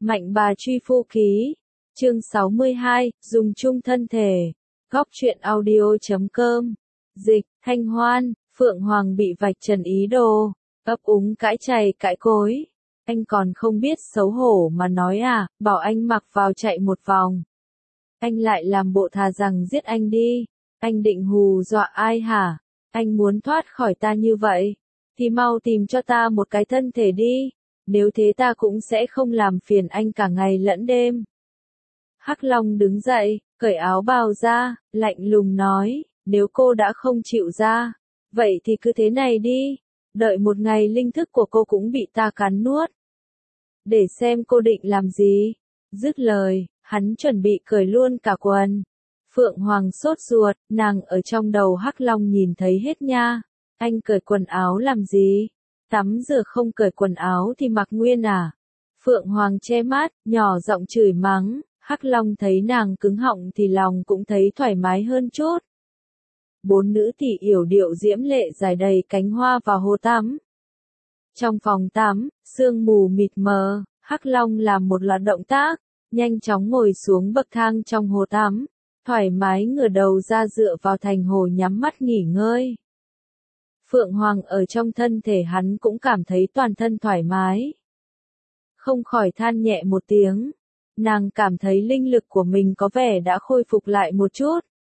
Mạnh bà truy phu ký. Chương 62, dùng chung thân thể. Góc truyện audio.com. Dịch, Thanh Hoan, Phượng Hoàng bị vạch trần ý đồ, ấp úng cãi chày cãi cối. Anh còn không biết xấu hổ mà nói à, bảo anh mặc vào chạy một vòng. Anh lại làm bộ thà rằng giết anh đi. Anh định hù dọa ai hả? Anh muốn thoát khỏi ta như vậy, thì mau tìm cho ta một cái thân thể đi. Nếu thế ta cũng sẽ không làm phiền anh cả ngày lẫn đêm. Hắc Long đứng dậy, cởi áo bào ra, lạnh lùng nói, nếu cô đã không chịu ra, vậy thì cứ thế này đi, đợi một ngày linh thức của cô cũng bị ta cắn nuốt. Để xem cô định làm gì. Dứt lời, hắn chuẩn bị cởi luôn cả quần. Phượng Hoàng sốt ruột, nàng ở trong đầu Hắc Long nhìn thấy hết nha. Anh cởi quần áo làm gì? Tắm rửa không cởi quần áo thì mặc nguyên à? Phượng Hoàng che mắt, nhỏ giọng chửi mắng. Hắc Long thấy nàng cứng họng thì lòng cũng thấy thoải mái hơn chút. Bốn nữ tỷ yểu điệu diễm lệ dài đầy cánh hoa vào hồ tắm. Trong phòng tắm, sương mù mịt mờ, Hắc Long làm một loạt động tác, nhanh chóng ngồi xuống bậc thang trong hồ tắm, thoải mái ngửa đầu ra dựa vào thành hồ nhắm mắt nghỉ ngơi. Phượng Hoàng ở trong thân thể hắn cũng cảm thấy toàn thân thoải mái. Không khỏi than nhẹ một tiếng. Nàng cảm thấy linh lực của mình có vẻ đã khôi phục lại một chút.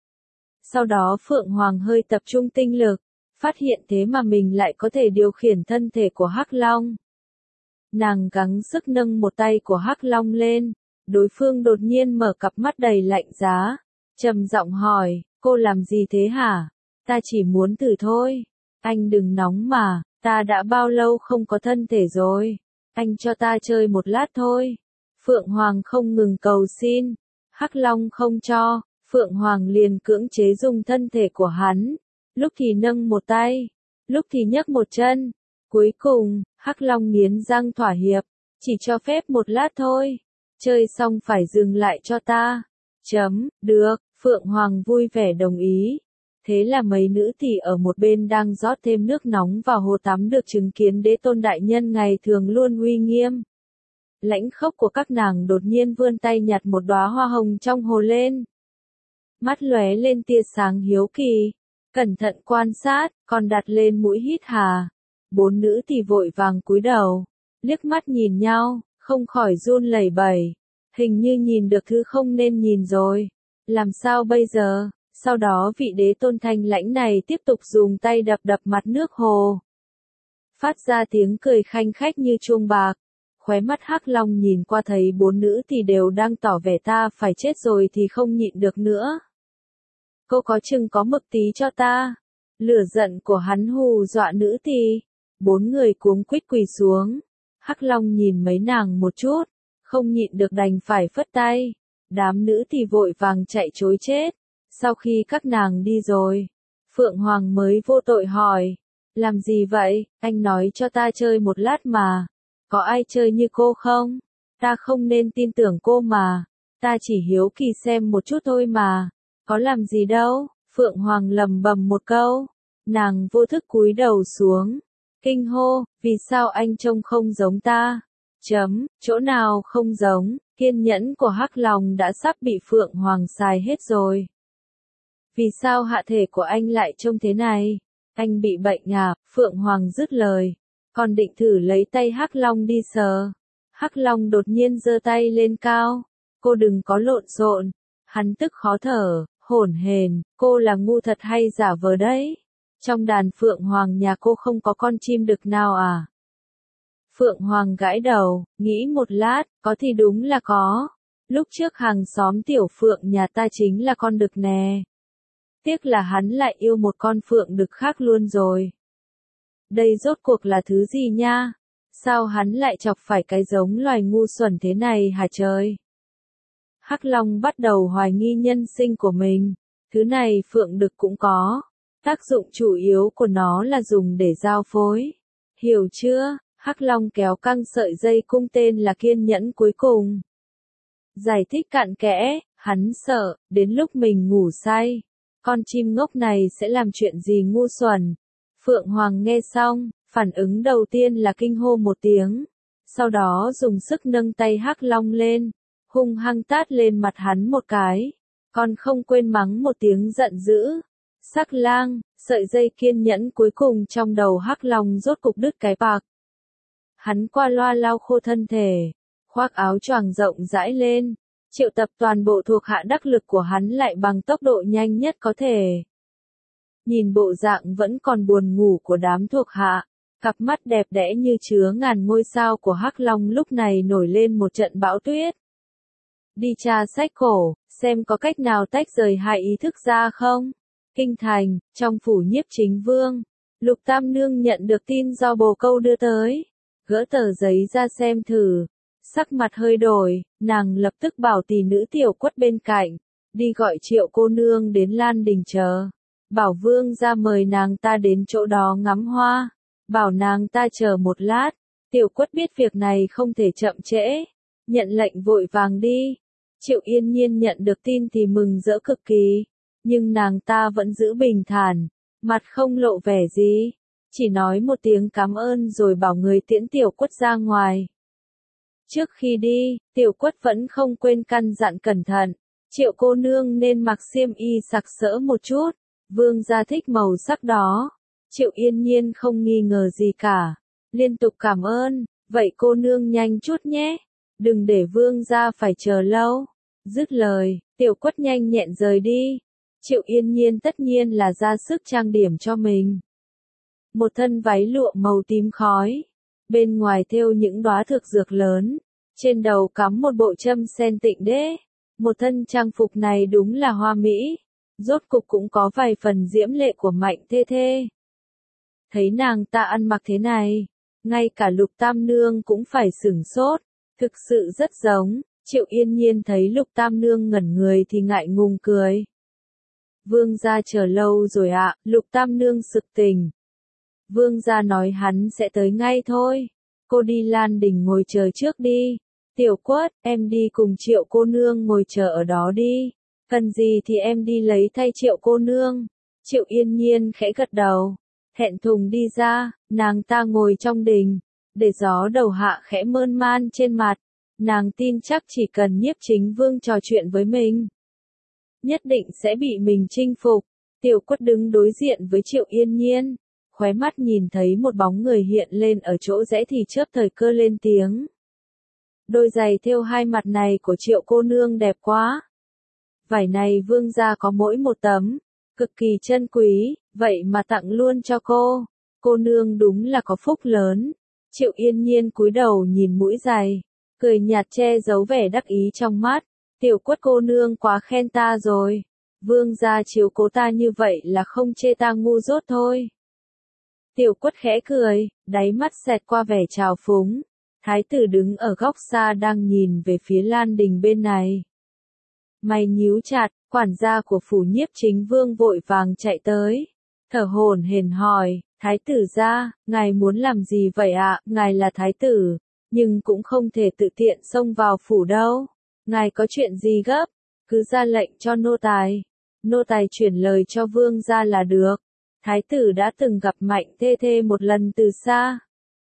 Sau đó Phượng Hoàng hơi tập trung tinh lực, phát hiện thế mà mình lại có thể điều khiển thân thể của Hắc Long. Nàng gắng sức nâng một tay của Hắc Long lên, đối phương đột nhiên mở cặp mắt đầy lạnh giá, trầm giọng hỏi, cô làm gì thế hả? Ta chỉ muốn thử thôi. Anh đừng nóng mà, ta đã bao lâu không có thân thể rồi. Anh cho ta chơi một lát thôi. Phượng Hoàng không ngừng cầu xin. Hắc Long không cho, Phượng Hoàng liền cưỡng chế dùng thân thể của hắn. Lúc thì nâng một tay, lúc thì nhấc một chân. Cuối cùng, Hắc Long nghiến răng thỏa hiệp, chỉ cho phép một lát thôi. Chơi xong phải dừng lại cho ta. Được, Phượng Hoàng vui vẻ đồng ý. Thế là mấy nữ tỷ ở một bên đang rót thêm nước nóng vào hồ tắm được chứng kiến Đế Tôn đại nhân ngày thường luôn uy nghiêm. Lãnh khốc của các nàng đột nhiên vươn tay nhặt một đóa hoa hồng trong hồ lên. Mắt lóe lên tia sáng hiếu kỳ, cẩn thận quan sát, còn đặt lên mũi hít hà. Bốn nữ tỷ vội vàng cúi đầu, liếc mắt nhìn nhau, không khỏi run lẩy bẩy. Hình như nhìn được thứ không nên nhìn rồi. Làm sao bây giờ? Sau đó vị Đế Tôn thanh lãnh này tiếp tục dùng tay đập đập mặt nước hồ. Phát ra tiếng cười khanh khách như chuông bạc. Khóe mắt Hắc Long nhìn qua thấy bốn nữ thì đều đang tỏ vẻ ta phải chết rồi thì không nhịn được nữa. Cô có chừng có mực tí cho ta. Lửa giận của hắn hù dọa nữ thì. Bốn người cuống quýt quỳ xuống. Hắc Long nhìn mấy nàng một chút, không nhịn được đành phải phất tay. Đám nữ thì vội vàng chạy trối chết. Sau khi các nàng đi rồi, Phượng Hoàng mới vô tội hỏi. Làm gì vậy? Anh nói cho ta chơi một lát mà. Có ai chơi như cô không? Ta không nên tin tưởng cô mà. Ta chỉ hiếu kỳ xem một chút thôi mà. Có làm gì đâu. Phượng Hoàng lầm bầm một câu. Nàng vô thức cúi đầu xuống. Kinh hô, vì sao anh trông không giống ta? Chỗ nào không giống? Kiên nhẫn của Hắc Long đã sắp bị Phượng Hoàng xài hết rồi. Vì sao hạ thể của anh lại trông thế này? Anh bị bệnh à? Phượng Hoàng dứt lời. Còn định thử lấy tay Hắc Long đi sờ. Hắc Long đột nhiên giơ tay lên cao. Cô đừng có lộn xộn. Hắn tức khó thở, hổn hển, cô là ngu thật hay giả vờ đấy? Trong đàn Phượng Hoàng nhà cô không có con chim đực nào à? Phượng Hoàng gãi đầu, nghĩ một lát, có thì đúng là có. Lúc trước hàng xóm tiểu Phượng nhà ta chính là con đực nè. Tiếc là hắn lại yêu một con phượng đực khác luôn rồi. Đây rốt cuộc là thứ gì nha? Sao hắn lại chọc phải cái giống loài ngu xuẩn thế này hả trời? Hắc Long bắt đầu hoài nghi nhân sinh của mình. Thứ này phượng đực cũng có. Tác dụng chủ yếu của nó là dùng để giao phối. Hiểu chưa? Hắc Long kéo căng sợi dây cung tên là kiên nhẫn cuối cùng. Giải thích cặn kẽ, hắn sợ, đến lúc mình ngủ say. Con chim ngốc này sẽ làm chuyện gì ngu xuẩn. Phượng Hoàng nghe xong, phản ứng đầu tiên là kinh hô một tiếng. sau đó dùng sức nâng tay Hắc Long lên, hung hăng tát lên mặt hắn một cái, còn không quên mắng một tiếng giận dữ. Sắc lang, sợi dây kiên nhẫn cuối cùng trong đầu Hắc Long rốt cục đứt cái bạc. Hắn qua loa lau khô thân thể, khoác áo choàng rộng rãi lên, triệu tập toàn bộ thuộc hạ đắc lực của hắn lại bằng tốc độ nhanh nhất có thể. Nhìn bộ dạng vẫn còn buồn ngủ của đám thuộc hạ, cặp mắt đẹp đẽ như chứa ngàn ngôi sao của Hắc Long lúc này nổi lên một trận bão tuyết. Đi tra sách cổ, xem có cách nào tách rời hai ý thức ra không? Kinh thành, trong phủ Nhiếp Chính Vương, Lục Tam Nương nhận được tin do bồ câu đưa tới, gỡ tờ giấy ra xem thử, sắc mặt hơi đổi, nàng lập tức bảo tỷ nữ Tiểu Quất bên cạnh, đi gọi Triệu cô nương đến Lan Đình chờ, bảo Vương ra mời nàng ta đến chỗ đó ngắm hoa, bảo nàng ta chờ một lát. Tiểu Quất biết việc này không thể chậm trễ, nhận lệnh vội vàng đi. Triệu Yên Nhiên nhận được tin thì mừng rỡ cực kỳ, nhưng nàng ta vẫn giữ bình thản, mặt không lộ vẻ gì, chỉ nói một tiếng cảm ơn rồi bảo người tiễn Tiểu Quất ra ngoài. Trước khi đi, Tiểu Quất vẫn không quên căn dặn cẩn thận, Triệu cô nương nên mặc xiêm y sặc sỡ một chút, Vương gia thích màu sắc đó. Triệu Yên Nhiên không nghi ngờ gì cả, liên tục cảm ơn, vậy cô nương nhanh chút nhé, đừng để Vương gia phải chờ lâu. Dứt lời, Tiểu Quất nhanh nhẹn rời đi. Triệu Yên Nhiên tất nhiên là ra sức trang điểm cho mình. Một thân váy lụa màu tím khói, bên ngoài thêu những đóa thực dược lớn, trên đầu cắm một bộ châm sen tịnh đế. Một thân trang phục này đúng là hoa mỹ, rốt cục cũng có vài phần diễm lệ của Mạnh Thê Thê. Thấy nàng ta ăn mặc thế này, ngay cả Lục Tam Nương cũng phải sửng sốt, thực sự rất giống. Triệu Yên Nhiên thấy Lục Tam Nương ngẩn người thì ngại ngùng cười. Vương gia chờ lâu rồi ạ, Lục Tam Nương sực tỉnh. Vương gia nói hắn sẽ tới ngay thôi. Cô đi Lan Đình ngồi chờ trước đi. Tiểu Quất, em đi cùng Triệu cô nương ngồi chờ ở đó đi. Cần gì thì em đi lấy thay Triệu cô nương. Triệu Yên Nhiên khẽ gật đầu, thẹn thùng đi ra, nàng ta ngồi trong đình, để gió đầu hạ khẽ mơn man trên mặt. Nàng tin chắc chỉ cần Nhiếp Chính Vương trò chuyện với mình, nhất định sẽ bị mình chinh phục. Tiểu Quất đứng đối diện với Triệu Yên Nhiên, khóe mắt nhìn thấy một bóng người hiện lên ở chỗ rẽ thì chớp thời cơ lên tiếng. Đôi giày thêu hai mặt này của Triệu cô nương đẹp quá. Vải này Vương gia có mỗi một tấm, cực kỳ chân quý, vậy mà tặng luôn cho cô. Cô nương đúng là có phúc lớn. Triệu Yên Nhiên cúi đầu nhìn mũi giày, cười nhạt che giấu vẻ đắc ý trong mắt. Tiểu Quất cô nương quá khen ta rồi. Vương gia chiếu cố ta như vậy là không chê ta ngu dốt thôi. Tiểu Quất khẽ cười, đáy mắt xẹt qua vẻ trào phúng. Thái tử đứng ở góc xa đang nhìn về phía Lan Đình bên này. Mày nhíu chặt, quản gia của phủ Nhiếp Chính Vương vội vàng chạy tới. Thở hổn hển hỏi, thái tử gia, ngài muốn làm gì vậy ạ? Ngài là thái tử, nhưng cũng không thể tự tiện xông vào phủ đâu. Ngài có chuyện gì gấp? Cứ ra lệnh cho nô tài. Nô tài chuyển lời cho vương gia là được. Thái tử đã từng gặp Mạnh Thê Thê một lần từ xa.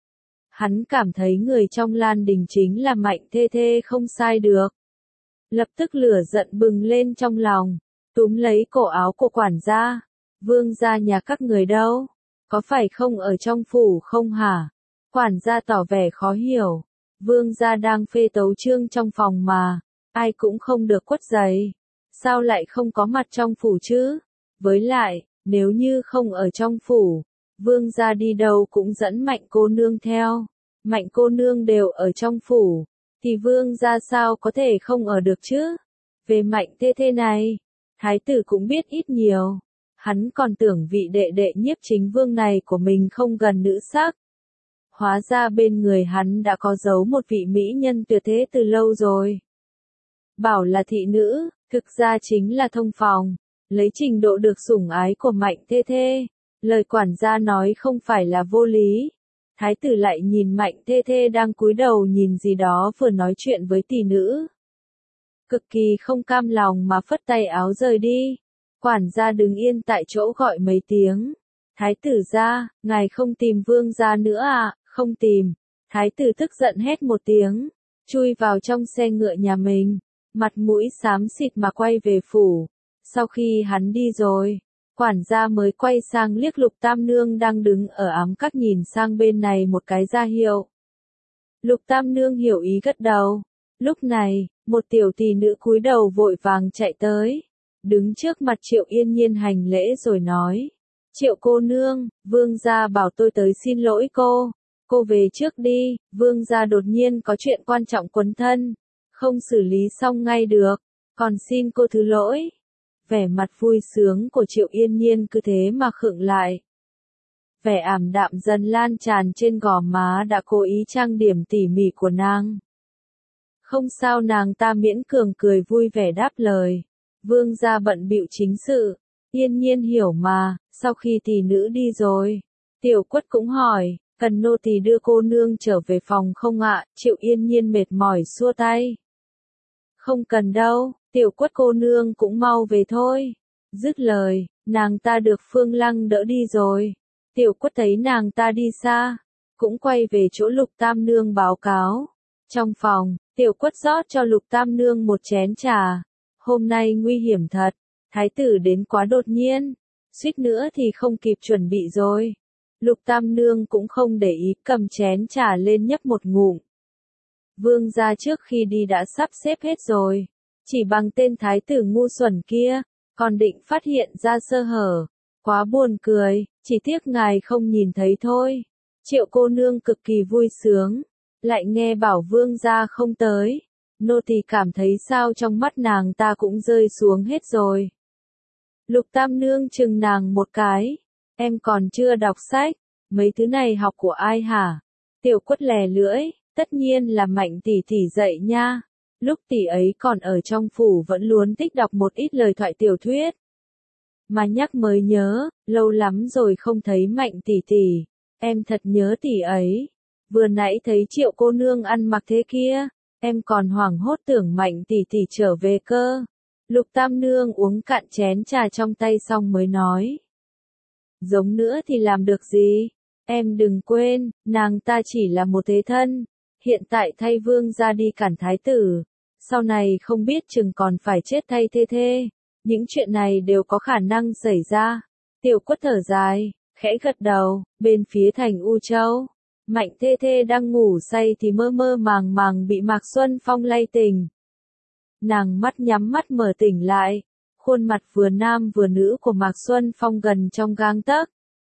Hắn cảm thấy người trong Lan Đình chính là Mạnh Thê Thê không sai được. Lập tức lửa giận bừng lên trong lòng, túm lấy cổ áo của quản gia. Vương gia nhà các người đâu? Có phải không ở trong phủ không hả? Quản gia tỏ vẻ khó hiểu. Vương gia đang phê tấu chương trong phòng mà, ai cũng không được quất giày. Sao lại không có mặt trong phủ chứ? Với lại, nếu như không ở trong phủ, vương gia đi đâu cũng dẫn Mạnh cô nương theo. Mạnh cô nương đều ở trong phủ, thì vương gia sao có thể không ở được chứ? Về Mạnh Thê Thê này, thái tử cũng biết ít nhiều. Hắn còn tưởng vị đệ đệ Nhiếp Chính Vương này của mình không gần nữ sắc. Hóa ra bên người hắn đã có giấu một vị mỹ nhân tuyệt thế từ lâu rồi. Bảo là thị nữ, thực ra chính là thông phòng, lấy trình độ được sủng ái của Mạnh Thê Thê. Lời quản gia nói không phải là vô lý. Thái tử lại nhìn Mạnh Thê Thê đang cúi đầu nhìn gì đó vừa nói chuyện với tỷ nữ. Cực kỳ không cam lòng mà phất tay áo rời đi. Quản gia đứng yên tại chỗ gọi mấy tiếng. Thái tử gia, ngài không tìm vương gia nữa à? Không tìm. Thái tử tức giận hét một tiếng, chui vào trong xe ngựa nhà mình, mặt mũi xám xịt mà quay về phủ. Sau khi hắn đi rồi, quản gia mới quay sang liếc Lục Tam Nương đang đứng ở ám các nhìn sang bên này một cái ra hiệu. Lục Tam Nương hiểu ý gật đầu. Lúc này, một tiểu tỷ nữ cúi đầu vội vàng chạy tới, đứng trước mặt Triệu Yên Nhiên hành lễ rồi nói: Triệu cô nương, vương gia bảo tôi tới xin lỗi cô về trước đi, vương gia đột nhiên có chuyện quan trọng quấn thân, không xử lý xong ngay được, còn xin cô thứ lỗi. Vẻ mặt vui sướng của Triệu Yên Nhiên cứ thế mà khựng lại. Vẻ ảm đạm dần lan tràn trên gò má đã cố ý trang điểm tỉ mỉ của nàng. Không sao, nàng ta miễn cường cười vui vẻ đáp lời. Vương gia bận bịu chính sự. Yên Nhiên hiểu mà, sau khi tỷ nữ đi rồi. Tiểu Quất cũng hỏi, cần nô tỳ đưa cô nương trở về phòng không ạ? Triệu Yên Nhiên mệt mỏi xua tay. Không cần đâu, Tiểu Quất cô nương cũng mau về thôi. Dứt lời, nàng ta được Phương Lăng đỡ đi rồi. Tiểu Quất thấy nàng ta đi xa, cũng quay về chỗ Lục Tam Nương báo cáo. Trong phòng, Tiểu Quất rót cho Lục Tam Nương một chén trà. Hôm nay nguy hiểm thật, thái tử đến quá đột nhiên, suýt nữa thì không kịp chuẩn bị rồi. Lục Tam Nương cũng không để ý, cầm chén trà lên nhấp một ngụm. Vương gia trước khi đi đã sắp xếp hết rồi, chỉ bằng tên thái tử ngu xuẩn kia, còn định phát hiện ra sơ hở. Quá buồn cười, chỉ tiếc ngài không nhìn thấy thôi. Triệu cô nương cực kỳ vui sướng, lại nghe bảo vương gia không tới. Nô tỳ cảm thấy sao trong mắt nàng ta cũng rơi xuống hết rồi. Lục Tam Nương chừng nàng một cái. Em còn chưa đọc sách, mấy thứ này học của ai hả? Tiểu Quất lè lưỡi, tất nhiên là Mạnh tỷ tỷ dạy nha. Lúc tỷ ấy còn ở trong phủ vẫn luôn thích đọc một ít lời thoại tiểu thuyết. Mà nhắc mới nhớ, lâu lắm rồi không thấy Mạnh tỷ tỷ, em thật nhớ tỷ ấy. Vừa nãy thấy Triệu cô nương ăn mặc thế kia, em còn hoảng hốt tưởng Mạnh tỷ tỷ trở về cơ. Lục Tam Nương uống cạn chén trà trong tay xong mới nói. Giống nữa thì làm được gì? Em đừng quên, nàng ta chỉ là một thế thân, hiện tại thay vương ra đi cản thái tử, sau này không biết chừng còn phải chết thay thê thê. Những chuyện này đều có khả năng xảy ra. Tiểu Quất thở dài, khẽ gật đầu. Bên phía thành U Châu, Mạnh thê thê đang ngủ say thì mơ mơ màng màng bị Mạc Xuân Phong lay tỉnh. Nàng mắt nhắm mắt mở tỉnh lại, khuôn mặt vừa nam vừa nữ của Mạc Xuân Phong gần trong gang tấc.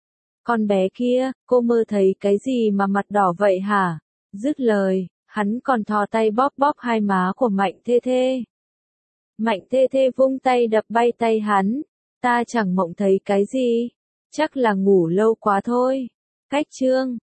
Con bé kia, cô mơ thấy cái gì mà mặt đỏ vậy hả? Dứt lời, hắn còn thò tay bóp bóp hai má của Mạnh thê thê. Mạnh thê thê vung tay đập bay tay hắn. Ta chẳng mộng thấy cái gì, chắc là ngủ lâu quá thôi. Cách chương